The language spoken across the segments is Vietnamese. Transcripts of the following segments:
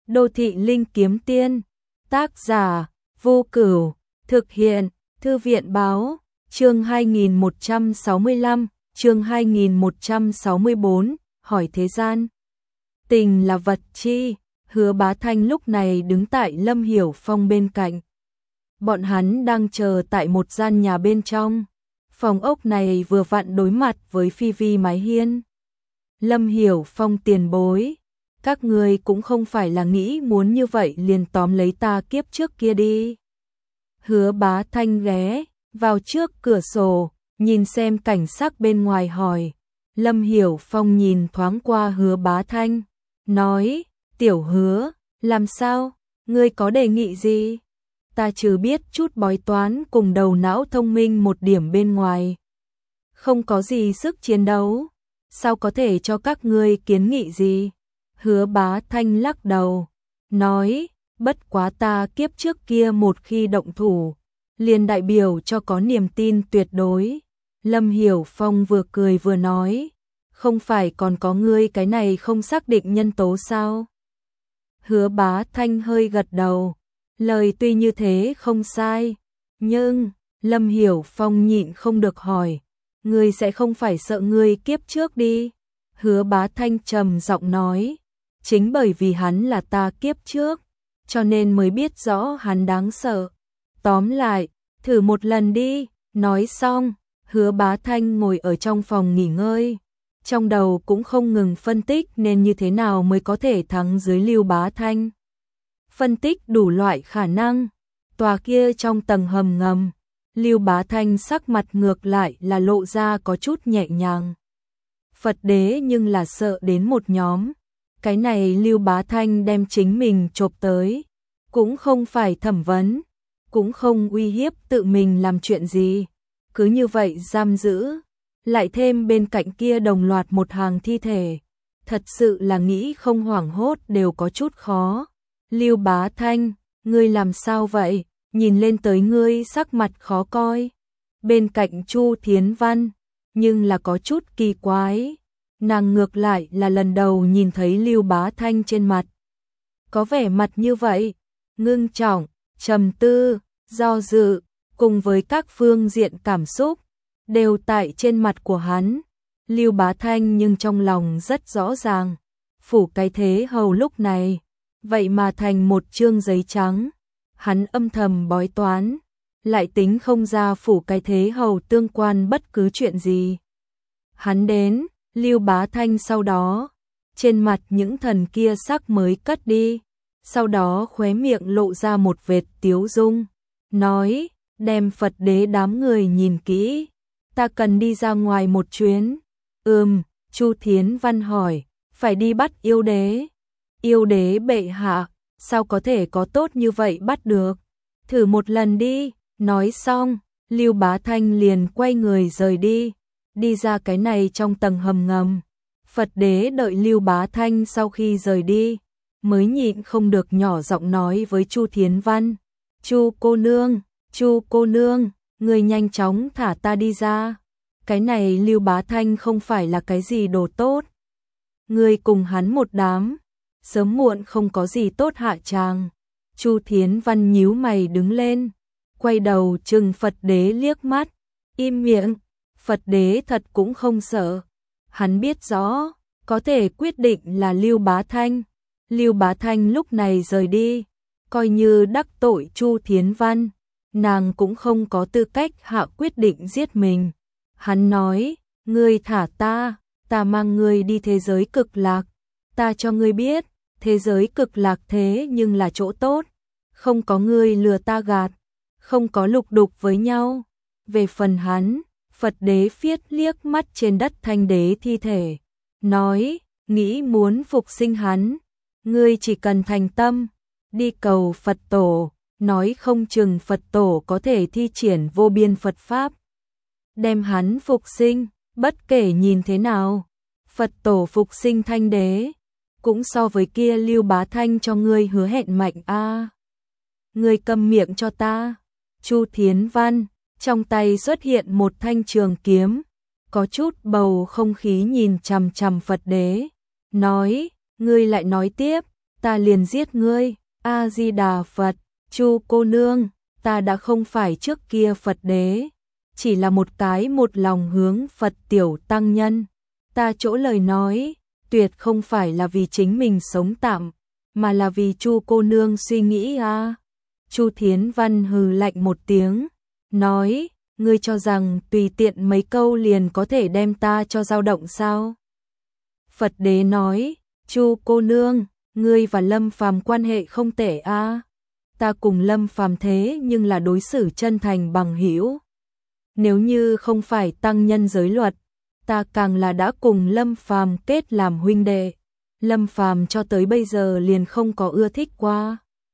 Đô thị linh kiếm tiên, tác giả, Vô Cửu, thực hiện, Thư viện báo, chương 2165, chương 2164, hỏi thế gian. Tình là vật chi? Hứa Bá Thanh lúc này đứng tại Lâm Hiểu Phong bên cạnh. Bọn hắn đang chờ tại một gian nhà bên trong. Phòng ốc này vừa vặn đối mặt với phi vi mái hiên. Lâm Hiểu Phong tiền bối, các ngươi cũng không phải là nghĩ muốn như vậy liền tóm lấy ta kiếp trước kia đi. Hứa Bá Thanh ghé vào trước cửa sổ, nhìn xem cảnh sắc bên ngoài hỏi. Lâm Hiểu Phong nhìn thoáng qua Hứa Bá Thanh, nói, tiểu Hứa, làm sao, ngươi có đề nghị gì? Ta trừ biết chút bói toán cùng đầu não thông minh một điểm bên ngoài. Không có gì sức chiến đấu, sao có thể cho các ngươi kiến nghị gì? Hứa Bá Thanh lắc đầu, nói, bất quá ta kiếp trước kia một khi động thủ, liền đại biểu cho có niềm tin tuyệt đối. Lâm Hiểu Phong vừa cười vừa nói, không phải còn có ngươi cái này không xác định nhân tố sao? Hứa Bá Thanh hơi gật đầu, lời tuy như thế không sai, nhưng Lâm Hiểu Phong nhịn không được hỏi, ngươi sẽ không phải sợ ngươi kiếp trước đi? Hứa Bá Thanh trầm giọng nói, chính bởi vì hắn là ta kiếp trước, cho nên mới biết rõ hắn đáng sợ. Tóm lại, thử một lần đi. Nói xong, Hứa Bá Thanh ngồi ở trong phòng nghỉ ngơi, trong đầu cũng không ngừng phân tích nên như thế nào mới có thể thắng dưới Lưu Bá Thanh. Phân tích đủ loại khả năng. Tòa kia trong tầng hầm ngầm, Lưu Bá Thanh sắc mặt ngược lại là lộ ra có chút nhẹ nhàng. Phật đế nhưng là sợ đến một nhóm. Cái này Lưu Bá Thanh đem chính mình chộp tới, cũng không phải thẩm vấn, cũng không uy hiếp tự mình làm chuyện gì, cứ như vậy giam giữ, lại thêm bên cạnh kia đồng loạt một hàng thi thể, thật sự là nghĩ không hoảng hốt đều có chút khó. Lưu Bá Thanh, ngươi làm sao vậy? Nhìn lên tới ngươi sắc mặt khó coi. Bên cạnh Chu Thiến Văn, nhưng là có chút kỳ quái. Nàng ngược lại là lần đầu nhìn thấy Lưu Bá Thanh trên mặt có vẻ mặt như vậy, ngưng trọng, trầm tư, do dự, cùng với các phương diện cảm xúc đều tại trên mặt của hắn. Lưu Bá Thanh nhưng trong lòng rất rõ ràng, phủ cái thế hầu lúc này vậy mà thành một chương giấy trắng. Hắn âm thầm bói toán, lại tính không ra phủ cái thế hầu tương quan bất cứ chuyện gì. Hắn đến, Lưu Bá Thanh sau đó, trên mặt những thần kia sắc mới cất đi, sau đó khóe miệng lộ ra một vệt tiếu dung, nói, đem Phật đế đám người nhìn kỹ, ta cần đi ra ngoài một chuyến. Chu Thiến Văn hỏi, phải đi bắt yêu đế? Yêu đế bệ hạ, sao có thể có tốt như vậy bắt được? Thử một lần đi. Nói xong, Lưu Bá Thanh liền quay người rời đi. Đi ra cái này trong tầng hầm ngầm. Phật đế đợi Lưu Bá Thanh sau khi rời đi, mới nhịn không được nhỏ giọng nói với Chu Thiến Văn, Chu cô nương, người nhanh chóng thả ta đi ra. Cái này Lưu Bá Thanh không phải là cái gì đồ tốt. Người cùng hắn một đám, sớm muộn không có gì tốt hạ tràng. Chu Thiến Văn nhíu mày đứng lên, quay đầu trừng Phật đế liếc mắt, im miệng. Phật đế thật cũng không sợ, hắn biết rõ, có thể quyết định là Lưu Bá Thanh. Lưu Bá Thanh lúc này rời đi, coi như đắc tội Chu Thiến Văn, nàng cũng không có tư cách hạ quyết định giết mình. Hắn nói, ngươi thả ta mang ngươi đi thế giới cực lạc, ta cho ngươi biết, thế giới cực lạc thế nhưng là chỗ tốt, không có ngươi lừa ta gạt, không có lục đục với nhau. Về phần hắn, Phật đế phiết liếc mắt trên đất Thanh đế thi thể, nói, nghĩ muốn phục sinh hắn, ngươi chỉ cần thành tâm, đi cầu Phật tổ, nói không chừng Phật tổ có thể thi triển vô biên Phật Pháp, đem hắn phục sinh, bất kể nhìn thế nào, Phật tổ phục sinh Thanh đế, cũng so với kia Lưu Bá Thanh cho ngươi hứa hẹn mạnh a. Ngươi câm miệng cho ta. Chu Thiến Văn trong tay xuất hiện một thanh trường kiếm, có chút bầu không khí nhìn chằm chằm Phật đế, nói, ngươi lại nói tiếp, ta liền giết ngươi. A Di Đà Phật. Chu cô nương, ta đã không phải trước kia Phật đế, chỉ là một cái một lòng hướng Phật tiểu tăng nhân. Ta chỗ lời nói, tuyệt không phải là vì chính mình sống tạm, mà là vì Chu cô nương suy nghĩ a. Chu Thiến Văn hừ lạnh một tiếng, nói, ngươi cho rằng tùy tiện mấy câu liền có thể đem ta cho dao động sao? Phật đế nói, Chu cô nương, ngươi và Lâm Phàm quan hệ không tệ a. Ta cùng Lâm Phàm thế nhưng là đối xử chân thành bằng hữu. Nếu như không phải tăng nhân giới luật, ta càng là đã cùng Lâm Phàm kết làm huynh đệ. Lâm Phàm cho tới bây giờ liền không có ưa thích qua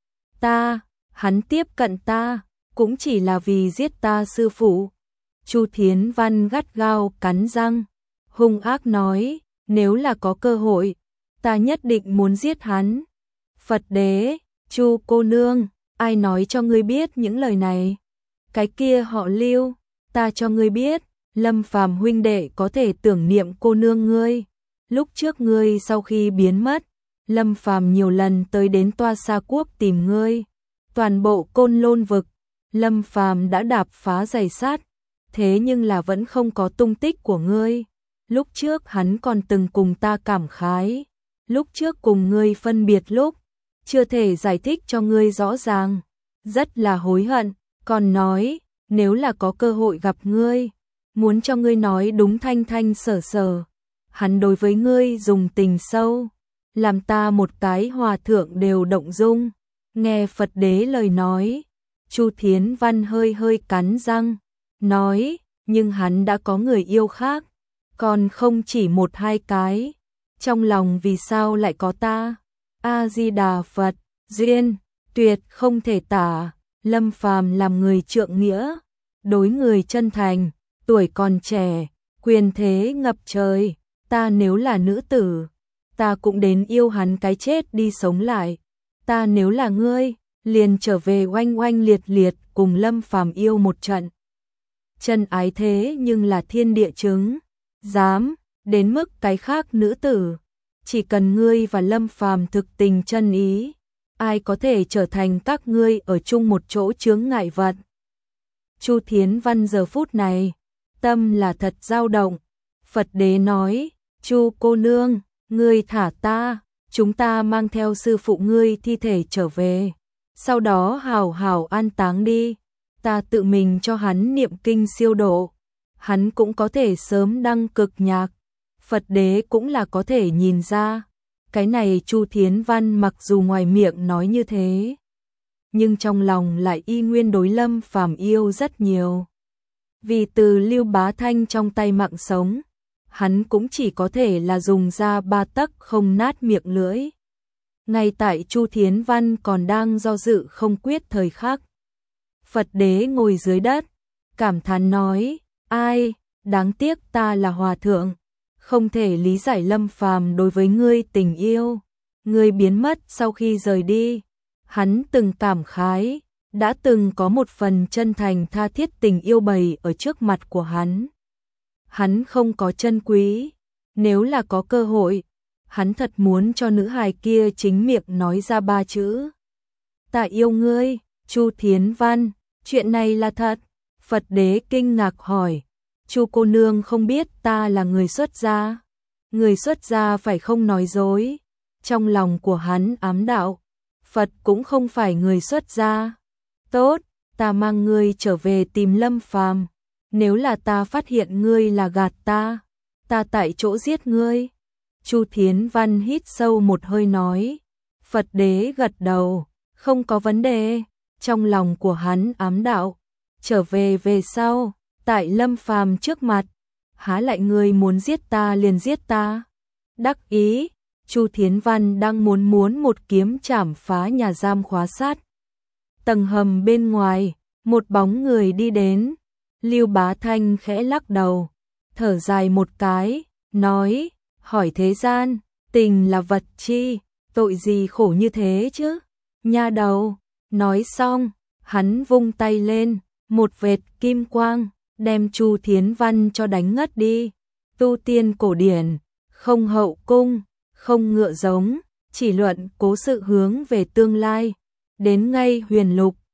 ta, hắn tiếp cận ta cũng chỉ là vì giết ta sư phụ. Chu Thiến Văn gắt gao cắn răng, hung ác nói, nếu là có cơ hội, ta nhất định muốn giết hắn. Phật đế, Chu cô nương, ai nói cho ngươi biết những lời này? Cái kia họ Lưu, ta cho ngươi biết, Lâm Phàm huynh đệ có thể tưởng niệm cô nương ngươi. Lúc trước ngươi sau khi biến mất, Lâm Phàm nhiều lần tới đến Toa Sa Quốc tìm ngươi. Toàn bộ Côn Lôn vực, Lâm Phàm đã đạp phá giày sát, thế nhưng là vẫn không có tung tích của ngươi. Lúc trước hắn còn từng cùng ta cảm khái, lúc trước cùng ngươi phân biệt lúc, chưa thể giải thích cho ngươi rõ ràng, rất là hối hận, còn nói, nếu là có cơ hội gặp ngươi, muốn cho ngươi nói đúng thanh thanh sở sở. Hắn đối với ngươi dùng tình sâu, làm ta một cái hòa thượng đều động dung. Nghe Phật đế lời nói, Chu Thiến Văn hơi hơi cắn răng, nói, nhưng hắn đã có người yêu khác, còn không chỉ một hai cái, trong lòng vì sao lại có ta? A Di Đà Phật, duyên tuyệt không thể tả. Lâm Phàm làm người trượng nghĩa, đối người chân thành, tuổi còn trẻ, quyền thế ngập trời, ta nếu là nữ tử, ta cũng đến yêu hắn cái chết đi sống lại. Ta nếu là ngươi, liền trở về oanh oanh liệt liệt cùng Lâm Phàm yêu một trận. Chân ái thế nhưng là thiên địa chứng, dám, đến mức cái khác nữ tử, chỉ cần ngươi và Lâm Phàm thực tình chân ý, ai có thể trở thành các ngươi ở chung một chỗ chướng ngại vật. Chu Thiến Văn giờ phút này, tâm là thật dao động. Phật đế nói, Chu cô nương, ngươi thả ta, chúng ta mang theo sư phụ ngươi thi thể trở về, sau đó hào hào an táng đi, ta tự mình cho hắn niệm kinh siêu độ, hắn cũng có thể sớm đăng cực nhạc. Phật đế cũng là có thể nhìn ra, cái này Chu Thiến Văn mặc dù ngoài miệng nói như thế, nhưng trong lòng lại y nguyên đối Lâm Phàm yêu rất nhiều. Vì từ Lưu Bá Thanh trong tay mạng sống, hắn cũng chỉ có thể là dùng ra 3 tấc không nát miệng lưỡi. Ngay tại Chu Thiến Văn còn đang do dự không quyết thời khắc, Phật đế ngồi dưới đất, cảm thán nói, ai, đáng tiếc ta là hòa thượng, không thể lý giải Lâm Phàm đối với ngươi tình yêu. Ngươi biến mất sau khi rời đi, hắn từng cảm khái, đã từng có một phần chân thành tha thiết tình yêu bày ở trước mặt của hắn. Hắn không có chân quý, nếu là có cơ hội, hắn thật muốn cho nữ hài kia chính miệng nói ra 3 chữ. Ta yêu ngươi. Chu Thiến Văn, chuyện này là thật? Phật đế kinh ngạc hỏi, Chu cô nương không biết ta là người xuất gia. Người xuất gia phải không nói dối. Trong lòng của hắn ám đạo, Phật cũng không phải người xuất gia. Tốt, ta mang ngươi trở về tìm Lâm Phàm. Nếu là ta phát hiện ngươi là gạt ta tại chỗ giết ngươi. Chu Thiến Văn hít sâu một hơi nói. Phật đế gật đầu, không có vấn đề. Trong lòng của hắn ám đạo, trở về về sau, tại Lâm Phàm trước mặt, há lại ngươi muốn giết ta liền giết ta. Đắc ý, Chu Thiến Văn đang muốn một kiếm chảm phá nhà giam khóa sát. Tầng hầm bên ngoài, một bóng người đi đến. Lưu Bá Thanh khẽ lắc đầu, thở dài một cái, nói, hỏi thế gian, tình là vật chi, tội gì khổ như thế chứ, nha đầu. Nói xong, hắn vung tay lên, một vệt kim quang, đem Chu Thiến Văn cho đánh ngất đi. Tu tiên cổ điển, không hậu cung, không ngựa giống, chỉ luận cố sự hướng về tương lai. Đến ngay huyền lục,